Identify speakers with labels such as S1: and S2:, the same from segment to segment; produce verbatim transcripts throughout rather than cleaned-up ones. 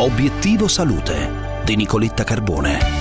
S1: Obiettivo Salute di Nicoletta Carbone.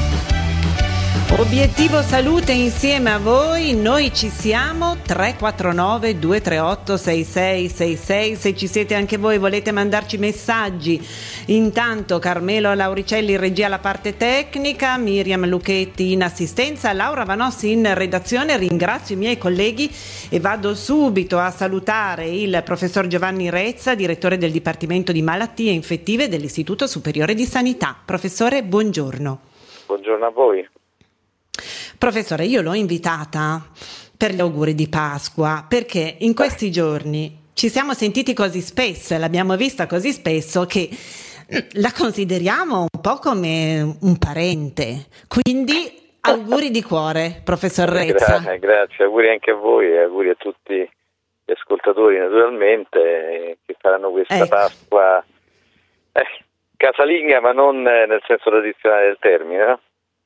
S2: Obiettivo Salute insieme a voi, noi ci siamo. Tre quattro nove due tre otto sei sei sei sei, se ci siete anche voi, volete mandarci messaggi. Intanto Carmelo Lauricelli in regia alla parte tecnica, Miriam Lucchetti in assistenza, Laura Vanossi in redazione. Ringrazio i miei colleghi e vado subito a salutare il professor Giovanni Rezza, direttore del Dipartimento di Malattie Infettive dell'Istituto Superiore di Sanità. Professore, buongiorno.
S3: Buongiorno a voi.
S2: Professore, io l'ho invitata per gli auguri di Pasqua, perché in questi giorni ci siamo sentiti così spesso e l'abbiamo vista così spesso che la consideriamo un po' come un parente. Quindi auguri di cuore, professor Rezza.
S3: Grazie, grazie, auguri anche a voi e auguri a tutti gli ascoltatori naturalmente che faranno questa ecco. Pasqua eh, casalinga, ma non nel senso tradizionale del termine, no?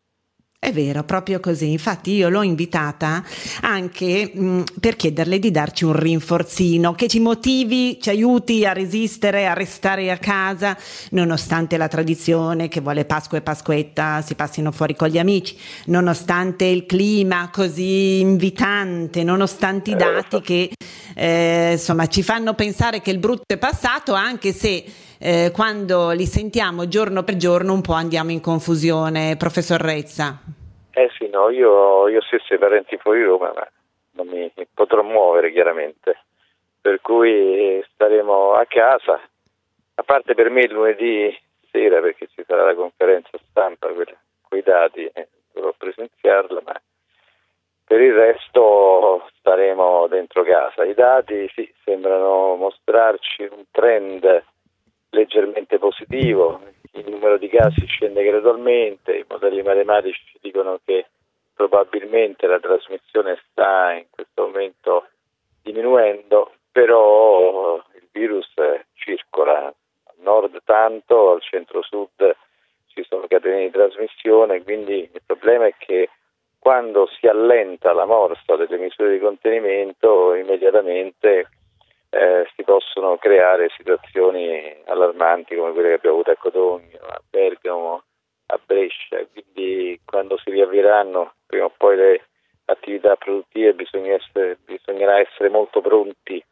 S2: È vero, proprio così. Infatti io l'ho invitata anche mh, per chiederle di darci un rinforzino che ci motivi, ci aiuti a resistere, a restare a casa, nonostante la tradizione che vuole Pasqua e Pasquetta si passino fuori con gli amici, nonostante il clima così invitante, nonostante i dati che eh, insomma ci fanno pensare che il brutto è passato, anche se eh, quando li sentiamo giorno per giorno un po' andiamo in confusione, professor Rezza.
S3: Eh sì, no, io, io stesso ho parenti fuori Roma, ma non mi potrò muovere chiaramente, per cui staremo a casa, a parte per me il lunedì sera perché ci sarà la conferenza stampa con i dati, eh, dovrò presenziarla, ma per il resto staremo dentro casa. I dati sì, sembrano mostrarci un trend leggermente positivo, il numero di casi scende gradualmente, i modelli matematici ci dicono che probabilmente la trasmissione sta in questo momento diminuendo, però il virus circola al nord tanto, al centro-sud ci sono catene di trasmissione, quindi il problema è che quando si allenta la morsa delle misure di contenimento immediatamente Eh, si possono creare situazioni allarmanti come quelle che abbiamo avuto a Codogno, a Bergamo, a Brescia, quindi quando si riavvieranno prima o poi le attività produttive bisogna essere, bisognerà essere molto pronti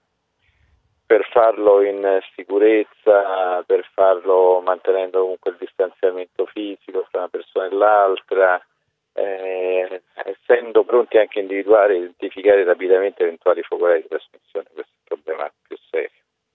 S3: per farlo in sicurezza, per farlo mantenendo comunque il distanziamento fisico tra una persona e l'altra, eh, essendo pronti anche a individuare e identificare rapidamente eventuali focolai di trasmissione. Questo è il problema più serio.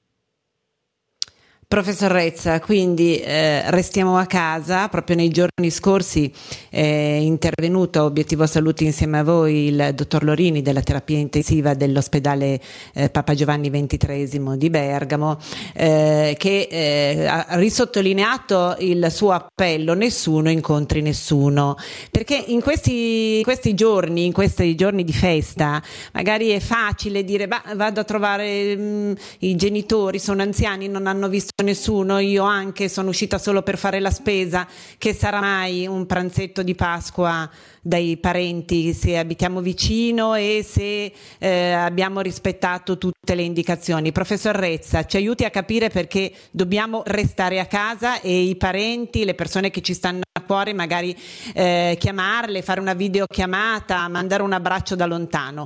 S2: Professor Rezza, quindi eh, restiamo a casa. Proprio nei giorni scorsi è intervenuto a Obiettivo Salute insieme a voi il dottor Lorini della terapia intensiva dell'ospedale eh, Papa Giovanni ventitreesimo di Bergamo, eh, che eh, ha risottolineato il suo appello: nessuno incontri nessuno, perché in questi, in questi giorni, in questi giorni di festa, magari è facile dire bah, vado a trovare mh, i genitori, sono anziani, non hanno visto nessuno, io anche sono uscita solo per fare la spesa, che sarà mai un pranzetto di Pasqua dai parenti se abitiamo vicino e se eh, abbiamo rispettato tutte le indicazioni. Professor Rezza, ci aiuti a capire perché dobbiamo restare a casa e i parenti, le persone che ci stanno a cuore, magari eh, chiamarle, fare una videochiamata, mandare un abbraccio da lontano.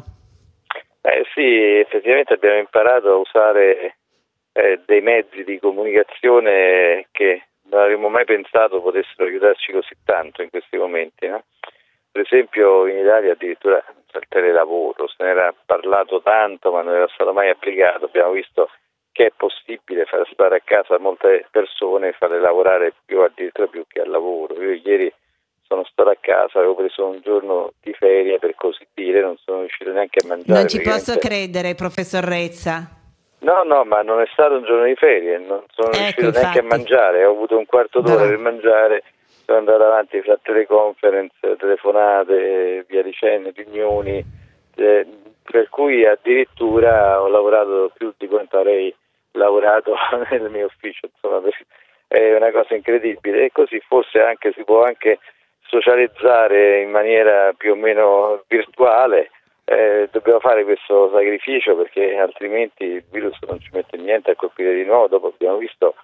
S3: Eh sì, effettivamente abbiamo imparato a usare Eh, dei mezzi di comunicazione che non avremmo mai pensato potessero aiutarci così tanto in questi momenti, no? Per esempio in Italia addirittura il telelavoro, se ne era parlato tanto ma non era stato mai applicato. Abbiamo visto che è possibile far stare a casa molte persone e farle lavorare più, addirittura più che al lavoro. Io ieri sono stato a casa, avevo preso un giorno di ferie per così dire, non sono riuscito neanche a mangiare.
S2: Non ci posso credere, professor Rezza.
S3: No, no, ma non è stato un giorno di ferie, non sono
S2: ecco,
S3: riuscito
S2: infatti.
S3: neanche a mangiare, ho avuto un quarto d'ora
S2: no.
S3: per mangiare, sono andato avanti fra teleconference, telefonate, via dicendo, riunioni, eh, per cui addirittura ho lavorato più di quanto avrei lavorato nel mio ufficio, insomma, è una cosa incredibile. E così forse anche si può anche socializzare in maniera più o meno virtuale. Eh, dobbiamo fare questo sacrificio perché altrimenti il virus non ci mette niente a colpire di nuovo. Dopo abbiamo visto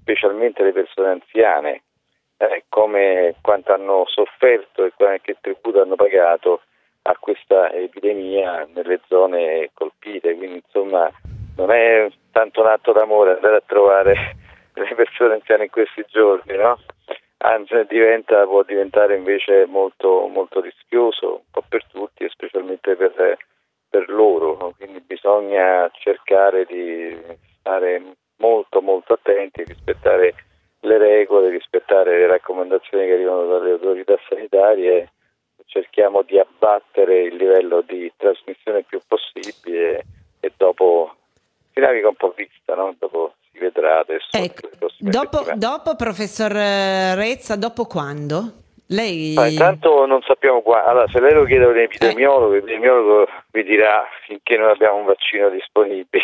S3: specialmente le persone anziane, eh, come quanto hanno sofferto e che tributo hanno pagato a questa epidemia nelle zone colpite. Quindi insomma non è tanto un atto d'amore andare a trovare le persone anziane in questi giorni, no? Anzi diventa, può diventare invece molto, molto rischioso un po' per tutti e specialmente per, per loro, no? Quindi bisogna cercare di stare molto molto attenti, rispettare le regole, rispettare le raccomandazioni che arrivano dalle autorità sanitarie. Cerchiamo di abbattere il livello di trasmissione il più possibile e dopo si naviga un po' vista, no? Dopo si vedrà adesso.
S2: Ecco, dopo, dopo professor Rezza, dopo quando? Lei...
S3: Ma intanto non sappiamo qua. Allora, se lei lo chiede a un epidemiologo, eh. l'epidemiologo vi dirà finché non abbiamo un vaccino disponibile.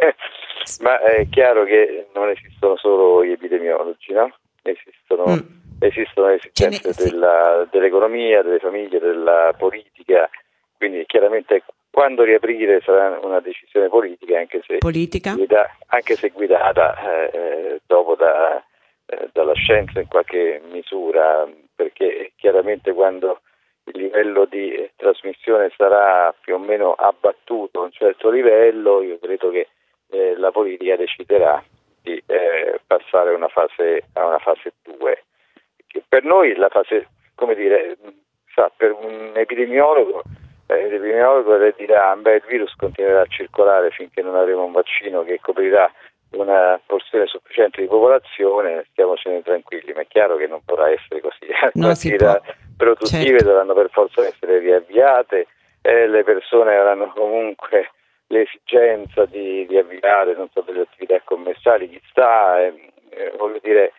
S3: Ma è chiaro che non esistono solo gli epidemiologi, no? Esistono... Mm. Esistono le esigenze ne... della, dell'economia, delle famiglie, della politica, quindi chiaramente quando riaprire sarà una decisione politica, anche se,
S2: politica?
S3: Guida, anche se guidata eh, dopo da, eh, dalla scienza in qualche misura, perché chiaramente quando il livello di trasmissione sarà più o meno abbattuto a un certo livello, io credo che eh, la politica deciderà di eh, passare una fase, a una fase due. Per noi la fase, come dire, sa, per un epidemiologo, eh, l'epidemiologo le dirà beh, il virus continuerà a circolare finché non avremo un vaccino che coprirà una porzione sufficiente di popolazione, stiamocene tranquilli, ma è chiaro che non potrà essere così. Le attività produttive certo. dovranno per forza essere riavviate, eh, le persone avranno comunque l'esigenza di riavviare, non so, delle attività commerciali, chi sta, eh, eh, voglio dire,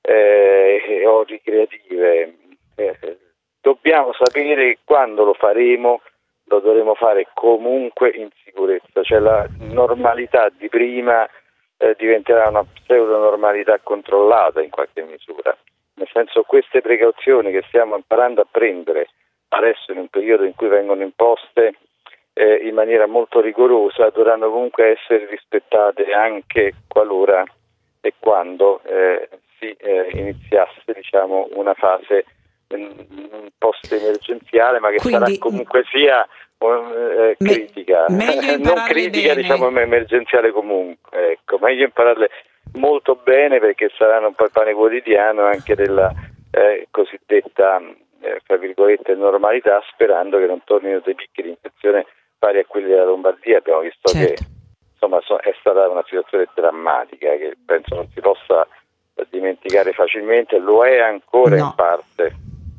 S3: Eh, o ricreative. Eh, dobbiamo sapere che quando lo faremo lo dovremo fare comunque in sicurezza, cioè la normalità di prima eh, diventerà una pseudo normalità controllata in qualche misura, nel senso queste precauzioni che stiamo imparando a prendere adesso in un periodo in cui vengono imposte eh, in maniera molto rigorosa dovranno comunque essere rispettate anche qualora e quando eh, si eh, iniziasse diciamo una fase mh, post emergenziale, ma che Quindi, sarà comunque sia eh, critica,
S2: me-
S3: non critica
S2: bene.
S3: diciamo emergenziale comunque, ecco, meglio impararle molto bene perché saranno un po' il pane quotidiano anche della eh, cosiddetta eh, tra virgolette normalità, sperando che non tornino dei picchi di infezione pari a quelli della Lombardia. Abbiamo visto certo. che insomma è stata una situazione drammatica che penso non si possa dimenticare facilmente, lo è ancora no. in parte.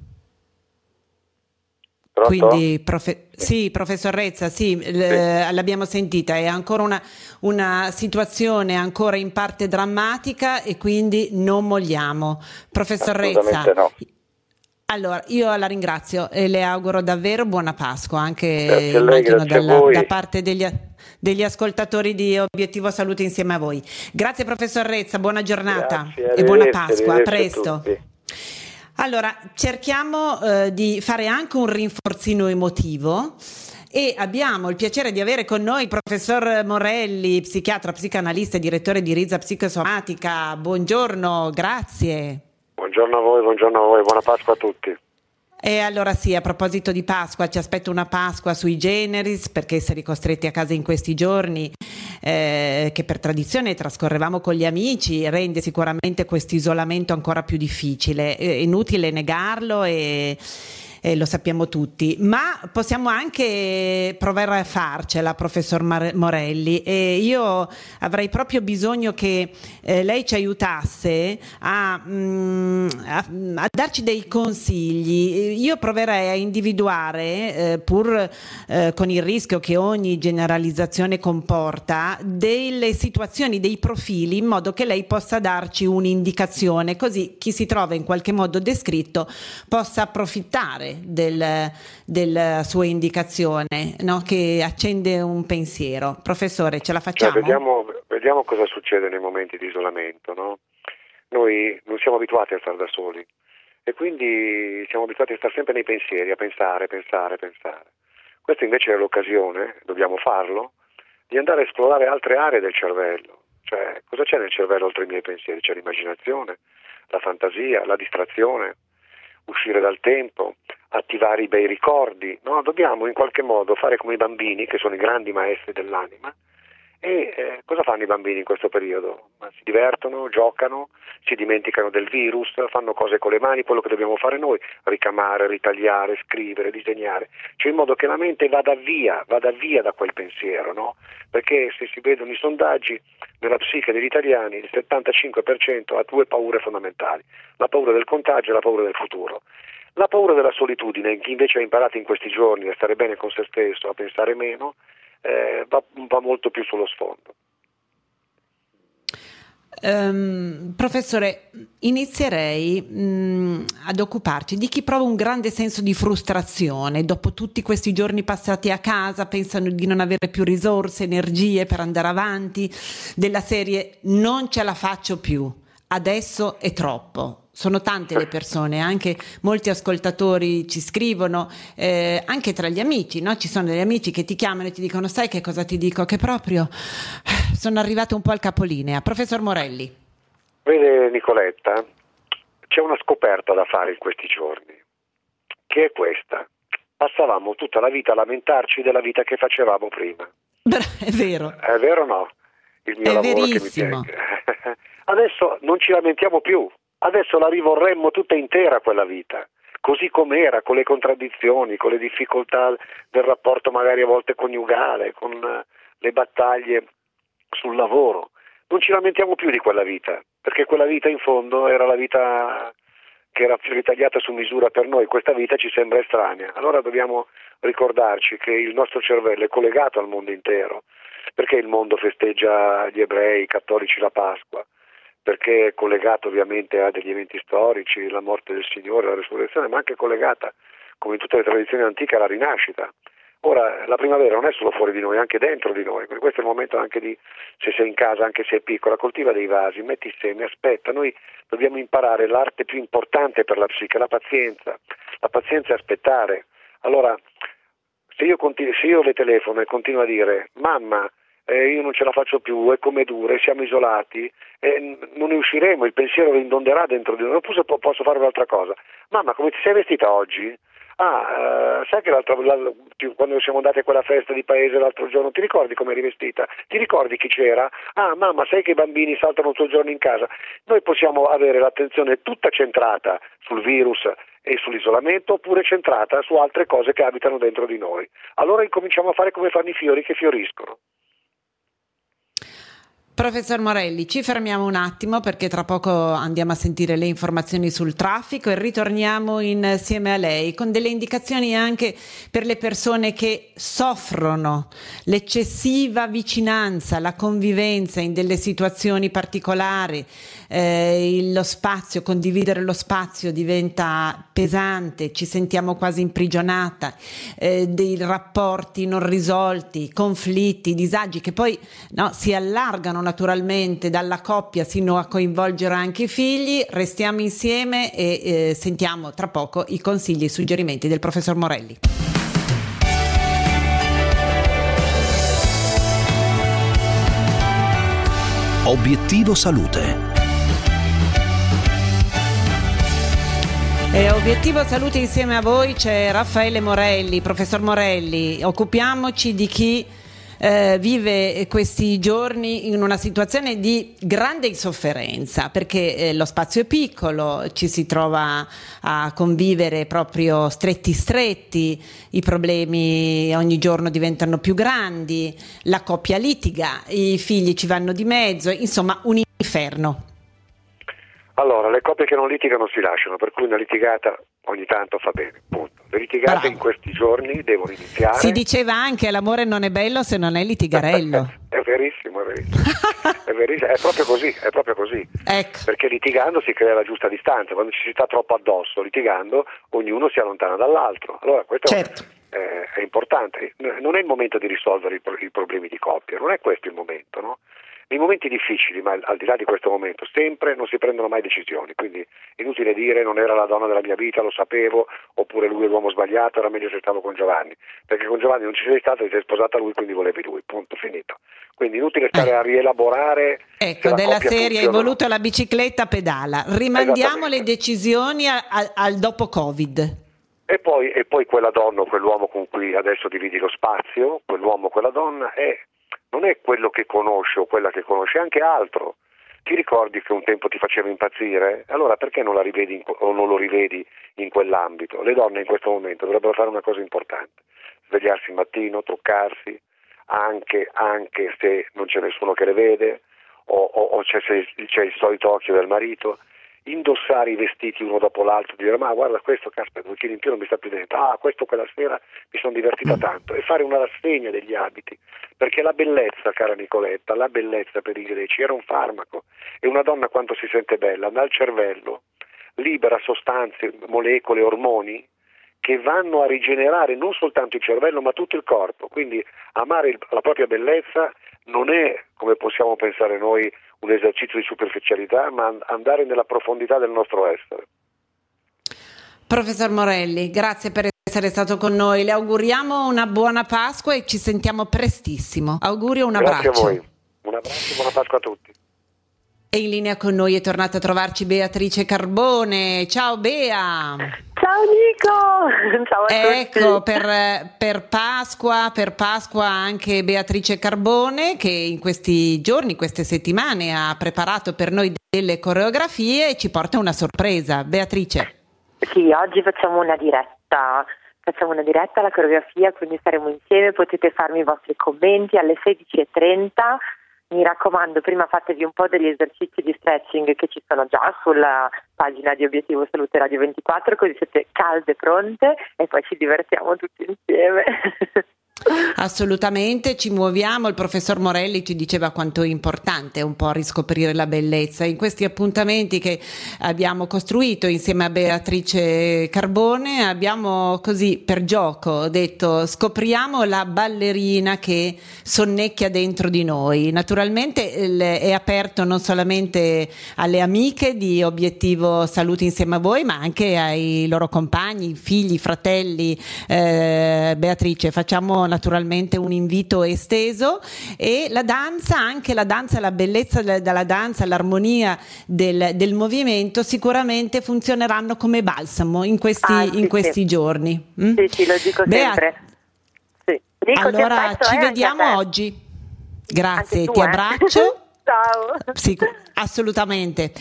S3: Pronto?
S2: Quindi profe- sì, professor Rezza, sì, sì. L- l'abbiamo sentita, è ancora una, una situazione ancora in parte drammatica e quindi non molliamo. Professor Rezza,
S3: no.
S2: allora io la ringrazio e le auguro davvero buona Pasqua, anche
S3: grazie a lei,
S2: immagino
S3: grazie
S2: dalla,
S3: a voi.
S2: da parte degli, degli ascoltatori di Obiettivo Salute insieme a voi. Grazie professor Rezza, buona giornata
S3: grazie,
S2: e buona Pasqua, a
S3: presto.
S2: A Allora, cerchiamo eh, di fare anche un rinforzino emotivo e abbiamo il piacere di avere con noi il professor Morelli, psichiatra, psicanalista e direttore di Rizza Psicosomatica. Buongiorno, grazie.
S4: Buongiorno a voi, buongiorno a voi, buona Pasqua a tutti.
S2: E allora sì, a proposito di Pasqua, ci aspetta una Pasqua sui generis, perché essere costretti a casa in questi giorni, eh, che per tradizione trascorrevamo con gli amici, rende sicuramente questo isolamento ancora più difficile. È inutile negarlo e... Eh, lo sappiamo tutti, ma possiamo anche provare a farcela, professor Mar- Morelli, e io avrei proprio bisogno che eh, lei ci aiutasse a, mh, a, a darci dei consigli. Io proverei a individuare, eh, pur eh, con il rischio che ogni generalizzazione comporta, delle situazioni, dei profili, in modo che lei possa darci un'indicazione, così chi si trova in qualche modo descritto possa approfittare Del, della sua indicazione, no? Che accende un pensiero. Professore, ce la facciamo?
S4: Cioè, vediamo, vediamo cosa succede nei momenti di isolamento, no? Noi non siamo abituati a stare da soli e quindi siamo abituati a stare sempre nei pensieri, a pensare, pensare, pensare. Questa invece è l'occasione, dobbiamo farlo, di andare a esplorare altre aree del cervello, Cioè, cosa c'è nel cervello oltre i miei pensieri? C'è l'immaginazione, la fantasia, la distrazione, uscire dal tempo, attivare i bei ricordi, no? Dobbiamo in qualche modo fare come i bambini, che sono i grandi maestri dell'anima. E eh, cosa fanno i bambini in questo periodo? Ma si divertono, giocano, si dimenticano del virus, fanno cose con le mani, quello che dobbiamo fare noi, ricamare, ritagliare, scrivere, disegnare, cioè in modo che la mente vada via, vada via da quel pensiero, no? Perché se si vedono i sondaggi, nella psiche degli italiani il settantacinque per cento ha due paure fondamentali, la paura del contagio e la paura del futuro. La paura della solitudine, chi invece ha imparato in questi giorni a stare bene con se stesso, a pensare meno, Eh, va, va molto più sullo sfondo.
S2: Um, professore, inizierei mh, ad occuparci di chi prova un grande senso di frustrazione dopo tutti questi giorni passati a casa, pensano di non avere più risorse, energie per andare avanti, della serie non ce la faccio più, adesso è troppo. Sono tante le persone, anche molti ascoltatori ci scrivono, eh, anche tra gli amici, no? Ci sono degli amici che ti chiamano e ti dicono: sai che cosa ti dico? Che proprio sono arrivato un po' al capolinea. Professor Morelli.
S4: Vede Nicoletta, c'è una scoperta da fare in questi giorni, che è questa: passavamo tutta la vita a lamentarci della vita che facevamo prima.
S2: È vero.
S4: È vero o no? Il mio
S2: è
S4: lavoro
S2: verissimo.
S4: Che mi piace. Adesso non ci lamentiamo più. Adesso la rivorremmo tutta intera quella vita, così com'era, con le contraddizioni, con le difficoltà del rapporto magari a volte coniugale, con le battaglie sul lavoro. Non ci lamentiamo più di quella vita, perché quella vita in fondo era la vita che era ritagliata su misura per noi. Questa vita ci sembra estranea. Allora dobbiamo ricordarci che il nostro cervello è collegato al mondo intero, perché il mondo festeggia gli ebrei, i cattolici la Pasqua, perché è collegato ovviamente a degli eventi storici, la morte del Signore, la resurrezione, ma anche collegata, come in tutte le tradizioni antiche, alla rinascita. Ora, la primavera non è solo fuori di noi, è anche dentro di noi, quindi questo è il momento anche di, se sei in casa, anche se è piccola, coltiva dei vasi, metti i semi, aspetta. Noi dobbiamo imparare l'arte più importante per la psiche, la pazienza. La pazienza è aspettare. Allora, se io, continu- se io le telefono e continuo a dire: mamma, Eh, io non ce la faccio più, è come dure, siamo isolati, eh, non ne usciremo, il pensiero rindonerà dentro di noi. Oppure posso fare un'altra cosa: mamma, come ti sei vestita oggi? Ah, eh, sai che l'altro, la, quando siamo andati a quella festa di paese l'altro giorno, ti ricordi come eri vestita? Ti ricordi chi c'era? Ah, mamma, sai che i bambini saltano tutto il giorno in casa? Noi possiamo avere l'attenzione tutta centrata sul virus e sull'isolamento, oppure centrata su altre cose che abitano dentro di noi. Allora incominciamo a fare come fanno i fiori che fioriscono.
S2: Professor Morelli, ci fermiamo un attimo perché tra poco andiamo a sentire le informazioni sul traffico e ritorniamo insieme a lei con delle indicazioni anche per le persone che soffrono l'eccessiva vicinanza, la convivenza in delle situazioni particolari, eh, lo spazio, condividere lo spazio diventa pesante, ci sentiamo quasi imprigionata, eh, dei rapporti non risolti, conflitti, disagi che poi no, si allargano naturalmente dalla coppia sino a coinvolgere anche i figli. Restiamo insieme e eh, sentiamo tra poco i consigli e i suggerimenti del professor Morelli.
S1: Obiettivo Salute.
S2: E Obiettivo Salute insieme a voi c'è Raffaele Morelli. Professor Morelli, occupiamoci di chi Eh, vive questi giorni in una situazione di grande sofferenza perché eh, lo spazio è piccolo, ci si trova a convivere proprio stretti stretti, i problemi ogni giorno diventano più grandi, la coppia litiga, i figli ci vanno di mezzo, insomma un inferno.
S4: Allora, le coppie che non litigano si lasciano, per cui una litigata ogni tanto fa bene, punto. Le litigate Bravo. In questi giorni devono iniziare.
S2: Si diceva anche l'amore non è bello se non è litigarello.
S4: È verissimo, è verissimo. è verissimo, è proprio così, è proprio così.
S2: Ecco.
S4: Perché litigando si crea la giusta distanza, quando ci si sta troppo addosso, litigando, ognuno si allontana dall'altro. Allora questo
S2: certo.
S4: è, è importante. Non è il momento di risolvere i, i problemi di coppia, non è questo il momento, no? Nei momenti difficili, ma al di là di questo momento, sempre non si prendono mai decisioni, quindi è inutile dire non era la donna della mia vita, lo sapevo, oppure lui l'uomo sbagliato, era meglio se stavo con Giovanni, perché con Giovanni non ci sei stato, ti sei sposata lui, quindi volevi lui, punto, finito. Quindi inutile stare eh. a rielaborare.
S2: Ecco,
S4: la
S2: della serie hai voluto
S4: no.
S2: la bicicletta, pedala. Rimandiamo le decisioni a, a, al dopo Covid.
S4: E poi, e poi quella donna o quell'uomo con cui adesso dividi lo spazio, quell'uomo o quella donna, è, non è quello che conosce o quella che conosce, è anche altro. Ti ricordi che un tempo ti faceva impazzire? Allora perché non la rivedi in, o non lo rivedi in quell'ambito? Le donne in questo momento dovrebbero fare una cosa importante: svegliarsi il mattino, truccarsi, anche, anche se non c'è nessuno che le vede, o, o, o c'è, se, c'è il solito occhio del marito, indossare i vestiti uno dopo l'altro, dire ma guarda questo, caspita, due chili in più non mi sta più dentro, ah questo quella sera mi sono divertita tanto, e fare una rassegna degli abiti, perché la bellezza, cara Nicoletta, la bellezza per i greci era un farmaco, e una donna quando si sente bella dal cervello libera sostanze, molecole, ormoni che vanno a rigenerare non soltanto il cervello ma tutto il corpo. Quindi amare il, la propria bellezza non è, come possiamo pensare noi, un esercizio di superficialità, ma andare nella profondità del nostro essere.
S2: Professor Morelli, grazie per essere stato con noi. Le auguriamo una buona Pasqua e ci sentiamo prestissimo. Auguri e un abbraccio.
S4: Grazie a voi. Un abbraccio e buona Pasqua a tutti.
S2: E in linea con noi è tornata a trovarci Beatrice Carbone. Ciao Bea!
S5: Ciao Nico! Ciao a
S2: ecco,
S5: tutti!
S2: per, per Pasqua, per Pasqua anche Beatrice Carbone, che in questi giorni, queste settimane ha preparato per noi delle coreografie e ci porta una sorpresa. Beatrice.
S5: Sì, oggi facciamo una diretta. Facciamo una diretta alla coreografia, quindi saremo insieme, potete farmi i vostri commenti alle sedici e trenta. Mi raccomando, prima fatevi un po' degli esercizi di stretching che ci sono già sulla pagina di Obiettivo Salute Radio ventiquattro, così siete calde e pronte e poi ci divertiamo tutti insieme.
S2: Assolutamente, ci muoviamo. Il professor Morelli ci diceva quanto è importante un po' riscoprire la bellezza in questi appuntamenti che abbiamo costruito insieme a Beatrice Carbone. Abbiamo così per gioco detto: scopriamo la ballerina che sonnecchia dentro di noi. Naturalmente è aperto non solamente alle amiche di Obiettivo Salute insieme a voi, ma anche ai loro compagni, figli, fratelli. eh, Beatrice, facciamo naturalmente un invito esteso. E la danza, anche la danza, la bellezza della danza, l'armonia del, del movimento sicuramente funzioneranno come balsamo in questi,
S5: ah, sì,
S2: in questi
S5: sì.
S2: giorni. Mm?
S5: Sì, sì, lo dico
S2: Bea,
S5: sempre. Sì. Nico,
S2: allora
S5: ti aspetto,
S2: ci
S5: eh,
S2: vediamo oggi. Grazie,
S5: tu,
S2: ti
S5: eh.
S2: abbraccio.
S5: Ciao.
S2: Sì, assolutamente.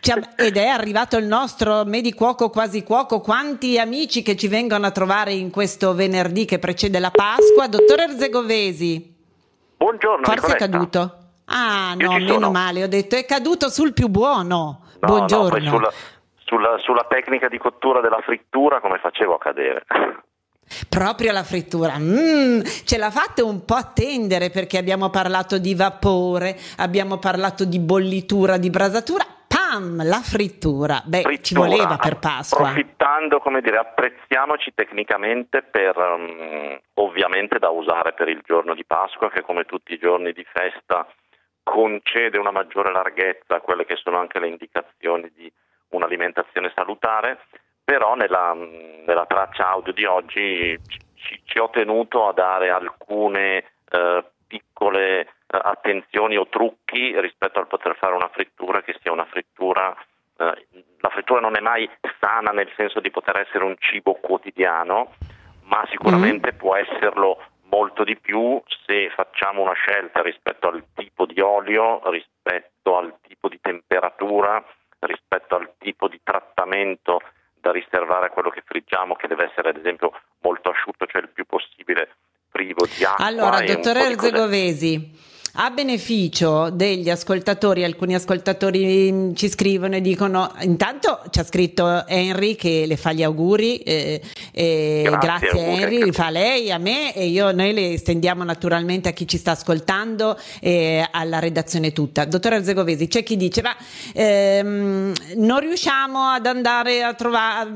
S2: Ed è arrivato il nostro medicuoco quasi cuoco. Quanti amici che ci vengono a trovare in questo venerdì che precede la Pasqua. Dottor Erzegovesi.
S3: Buongiorno.
S2: Forse
S3: Nicoletta.
S2: è caduto. Ah
S3: Io
S2: no,
S3: ci
S2: meno
S3: sono.
S2: male, ho detto è caduto sul più buono.
S3: No,
S2: Buongiorno.
S3: no, poi sulla, sulla, sulla tecnica di cottura della frittura come facevo a cadere.
S2: Proprio la frittura, mm, ce la fate un po' attendere, perché abbiamo parlato di vapore, abbiamo parlato di bollitura, di brasatura, pam, la frittura. Beh,
S3: Frittura,
S2: ci voleva per Pasqua.
S3: Approfittando, come dire, apprezziamoci tecnicamente per um, ovviamente da usare per il giorno di Pasqua, che come tutti i giorni di festa concede una maggiore larghezza a quelle che sono anche le indicazioni di un'alimentazione salutare. Però nella, nella traccia audio di oggi ci, ci ho tenuto a dare alcune eh, piccole eh, attenzioni o trucchi rispetto al poter fare una frittura che sia una frittura. Eh, la frittura non è mai sana nel senso di poter essere un cibo quotidiano, ma sicuramente mm. può esserlo molto di più se facciamo una scelta rispetto al tipo di olio, rispetto al tipo di temperatura, rispetto al tipo di trattamento da riservare a quello che friggiamo, che deve essere ad esempio molto asciutto, cioè il più possibile privo di acqua.
S2: Allora,
S3: e
S2: dottore
S3: un po' di
S2: Erzegovesi, a beneficio degli ascoltatori, alcuni ascoltatori ci scrivono e dicono, intanto ci ha scritto Henry che le fa gli auguri, eh, eh,
S3: Grazie,
S2: grazie
S3: auguri,
S2: Henry, li fa lei, a me, e io noi le estendiamo naturalmente a chi ci sta ascoltando e alla redazione tutta. Dottore Erzegovesi, c'è chi dice ma ehm, non riusciamo ad andare a trovare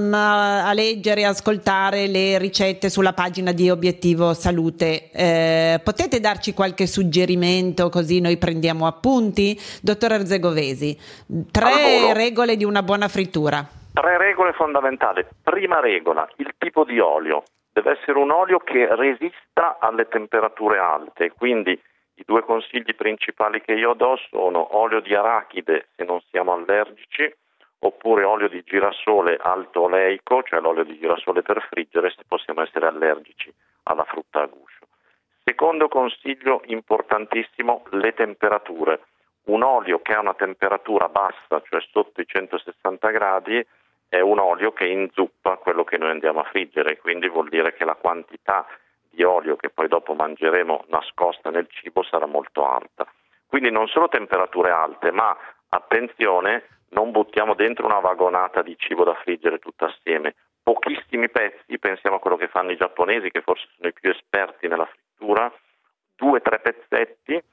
S2: a leggere, ascoltare le ricette sulla pagina di Obiettivo Salute, eh, potete darci qualche suggerimento così noi prendiamo appunti? Dottor Erzegovesi, tre regole di una buona frittura.
S6: Tre regole fondamentali. Prima regola, il tipo di olio. Deve essere un olio che resista alle temperature alte, quindi i due consigli principali che io do sono olio di arachide se non siamo allergici, oppure olio di girasole alto oleico, cioè l'olio di girasole per friggere se possiamo essere allergici alla frutta a guscio. Secondo consiglio importantissimo, le temperature. Un olio che ha una temperatura bassa, cioè sotto i centosessanta gradi, è un olio che inzuppa quello che noi andiamo a friggere, quindi vuol dire che la quantità di olio che poi dopo mangeremo nascosta nel cibo sarà molto alta. Quindi non solo temperature alte, ma attenzione, non buttiamo dentro una vagonata di cibo da friggere tutto assieme. Pochissimi pezzi, pensiamo a quello che fanno i giapponesi, che forse sono i più esperti nella frittura, due o tre pezzetti,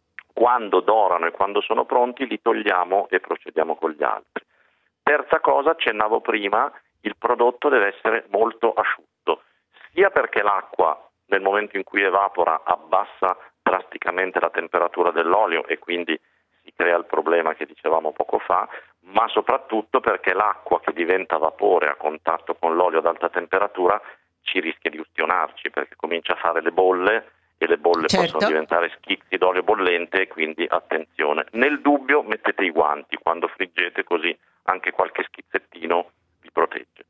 S6: quando dorano e quando sono pronti li togliamo e procediamo con gli altri. Terza cosa, accennavo prima, il prodotto deve essere molto asciutto, sia perché l'acqua nel momento in cui evapora abbassa drasticamente la temperatura dell'olio e quindi si crea il problema che dicevamo poco fa, ma soprattutto perché l'acqua che diventa vapore a contatto con l'olio ad alta temperatura ci rischia di ustionarci, perché comincia a fare le bolle e le bolle
S2: certo.
S6: possono diventare schizzi d'olio bollente, quindi attenzione. Nel dubbio mettete i guanti quando friggete, così anche qualche schizzettino vi protegge.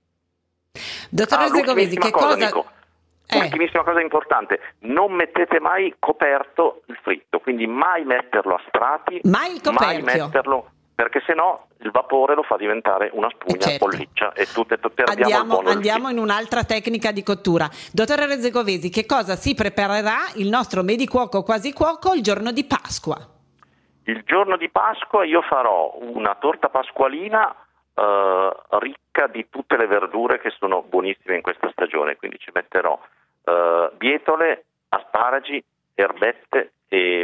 S2: Dottore
S6: ah,
S2: Zegovesi, che
S6: cosa?
S2: cosa...
S6: Dico,
S2: eh.
S6: Ultimissima cosa importante, non mettete mai coperto il fritto, quindi mai metterlo a strati,
S2: mai il coperchio,
S6: mai metterlo, perché sennò il vapore lo fa diventare una spugna,
S2: eh certo.
S6: polliccia e tutte perdiamo
S2: andiamo,
S6: il buono
S2: andiamo in un'altra tecnica di cottura. Dottore Zegovesi, che cosa si preparerà il nostro medicuoco quasi cuoco il giorno di Pasqua?
S6: Il giorno di Pasqua io farò una torta pasqualina eh, ricca di tutte le verdure che sono buonissime in questa stagione, quindi ci metterò eh, bietole, asparagi, erbette e,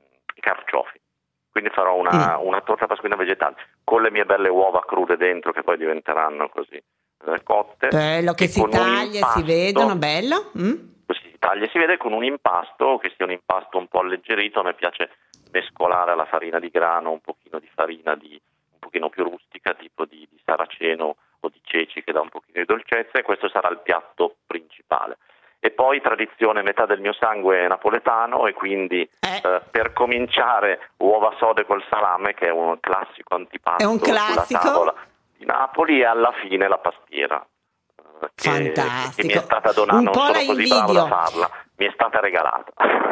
S6: e carciofi. Quindi farò una, mm. una torta pasqualina vegetale con le mie belle uova crude dentro, che poi diventeranno così eh, cotte.
S2: Bello, che si taglia e si vedono, bello. Mm.
S6: Si taglia e si vede, con un impasto che sia un impasto un po' alleggerito. A me piace mescolare alla farina di grano un pochino di farina di un pochino più rustica, tipo di, di saraceno o di ceci, che dà un pochino di dolcezza, e questo sarà il piatto principale. E poi tradizione, metà del mio sangue è napoletano, e quindi eh. Eh, per cominciare uova sode col salame, che è un classico antipasto,
S2: è un classico
S6: sulla tavola di Napoli, e alla fine la pastiera eh, che,
S2: fantastico,
S6: che mi è stata donata,
S2: un
S6: non
S2: po'
S6: sono
S2: la
S6: così
S2: invidio.
S6: bravo da farla, mi è stata regalata.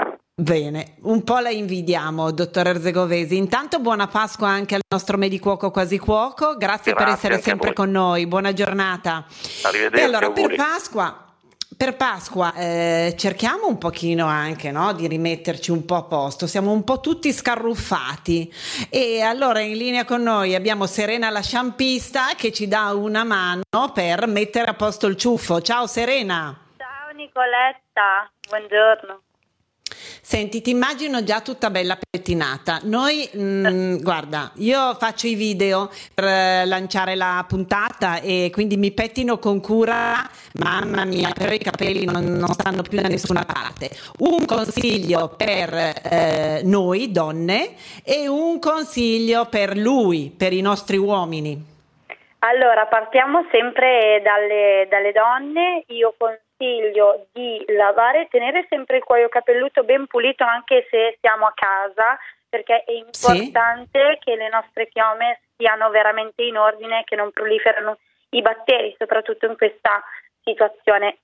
S2: Bene, un po' la invidiamo, dottor Zegovesi. Intanto buona Pasqua anche al nostro medicuoco quasi cuoco, grazie, grazie per essere sempre con noi, buona giornata.
S6: Arrivederci.
S2: E allora
S6: auguri.
S2: per Pasqua Per Pasqua eh, cerchiamo un pochino anche, no, di rimetterci un po' a posto, siamo un po' tutti scarruffati, e allora in linea con noi abbiamo Serena la sciampista che ci dà una mano per mettere a posto il ciuffo. Ciao Serena.
S7: Ciao Nicoletta, buongiorno.
S2: Senti, ti immagino già tutta bella pettinata. Noi, mh, guarda, io faccio i video per eh, lanciare la puntata, e quindi mi pettino con cura. Mamma mia, però i capelli non, non stanno più da nessuna parte. Un consiglio per eh, noi donne e un consiglio per lui, per i nostri uomini.
S7: Allora, partiamo sempre dalle, dalle donne. Io consiglio di lavare e tenere sempre il cuoio capelluto ben pulito, anche se siamo a casa, perché è importante sì. che le nostre chiome siano veramente in ordine, che non proliferano i batteri, soprattutto in questa situazione.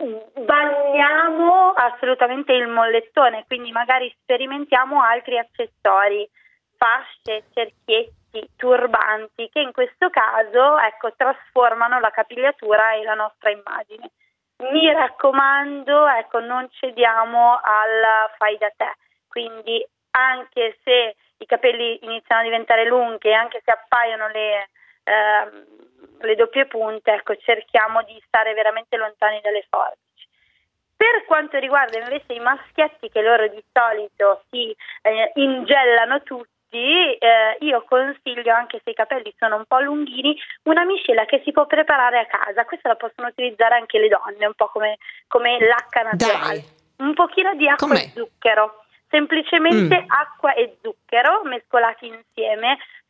S7: Bagniamo assolutamente il mollettone, quindi magari sperimentiamo altri accessori, fasce, cerchietti, turbanti, che in questo caso ecco trasformano la capigliatura e la nostra immagine. Mi raccomando, ecco, non cediamo al fai da te, quindi anche se i capelli iniziano a diventare lunghi, anche se appaiono le, eh, le doppie punte, ecco, cerchiamo di stare veramente lontani dalle forbici. Per quanto riguarda invece i maschietti, che loro di solito si eh, ingellano tutti, Eh, io consiglio, anche se i capelli sono un po' lunghini, una miscela che si può preparare a casa. Questa la possono utilizzare anche le donne, un po' come, come l'acca naturale. Dai. Un pochino di acqua Com'è? e zucchero, semplicemente mm. acqua e zucchero mescolati insieme.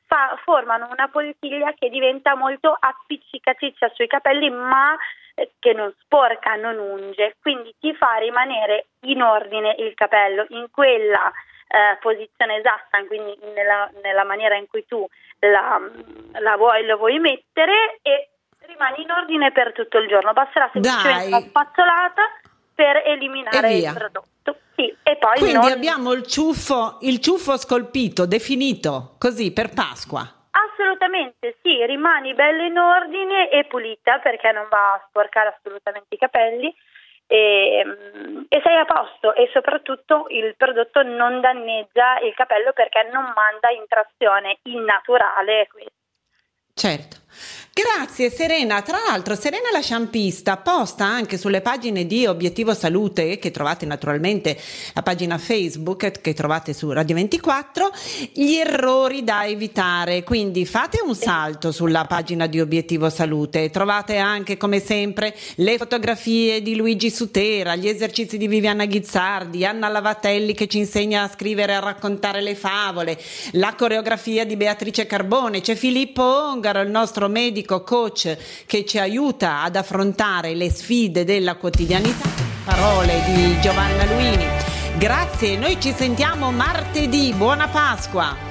S7: fa, formano una poltiglia che diventa molto appiccicaticcia sui capelli, ma che non sporca, non unge, quindi ti fa rimanere in ordine il capello in quella eh, posizione esatta, quindi nella, nella maniera in cui tu la, la vuoi, lo vuoi mettere, e rimani in ordine per tutto il giorno. Basterà semplicemente una spazzolata per eliminare il prodotto. Sì, e poi
S2: quindi
S7: non...
S2: abbiamo il ciuffo, il ciuffo scolpito, definito così per Pasqua.
S7: Assolutamente sì, rimani bella in ordine e pulita, perché non va a sporcare assolutamente i capelli, e, e sei a posto, e soprattutto il prodotto non danneggia il capello perché non manda in trazione innaturale. Quindi.
S2: Certo. Grazie Serena. Tra l'altro Serena la sciampista posta anche sulle pagine di Obiettivo Salute, che trovate naturalmente la pagina Facebook che trovate su Radio ventiquattro, gli errori da evitare, quindi fate un salto sulla pagina di Obiettivo Salute, trovate anche come sempre le fotografie di Luigi Sutera, gli esercizi di Viviana Ghizzardi, Anna Lavatelli che ci insegna a scrivere e a raccontare le favole, la coreografia di Beatrice Carbone, c'è Filippo Ongaro, il nostro medico coach che ci aiuta ad affrontare le sfide della quotidianità. Parole di Giovanna Luini. Grazie, noi ci sentiamo martedì, buona Pasqua.